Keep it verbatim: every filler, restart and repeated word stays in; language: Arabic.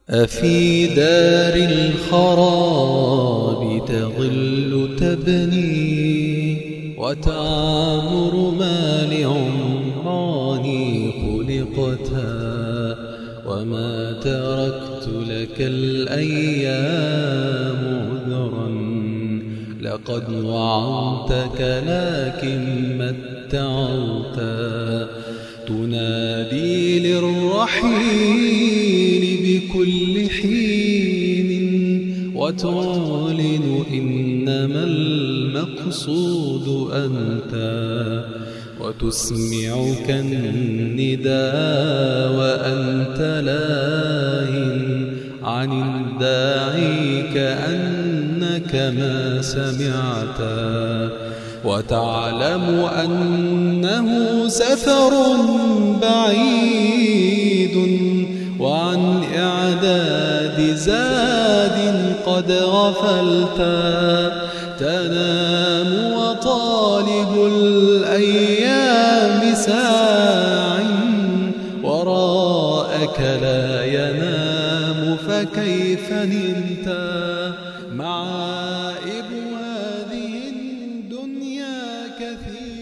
أفي دار الخراب تظل تبني وتعمر ما لعمران خلقتا، وما تركت لك الأيام عذرا لقد وعدتك لكن متعوتا، تنادي للرحيل بكل حين وتعلن إنما المقصود أنت، وتسمعك النداء وأنت لاه عن الداعي كأنك ما سمعتا، وتعلم أنه سفر بعيد وعن إعداد زاد قد غفلتا، تنام وطالب الأيام ساع وراءك لا ينام، فكيف نمتا؟ معائب هذه الدنيا كثير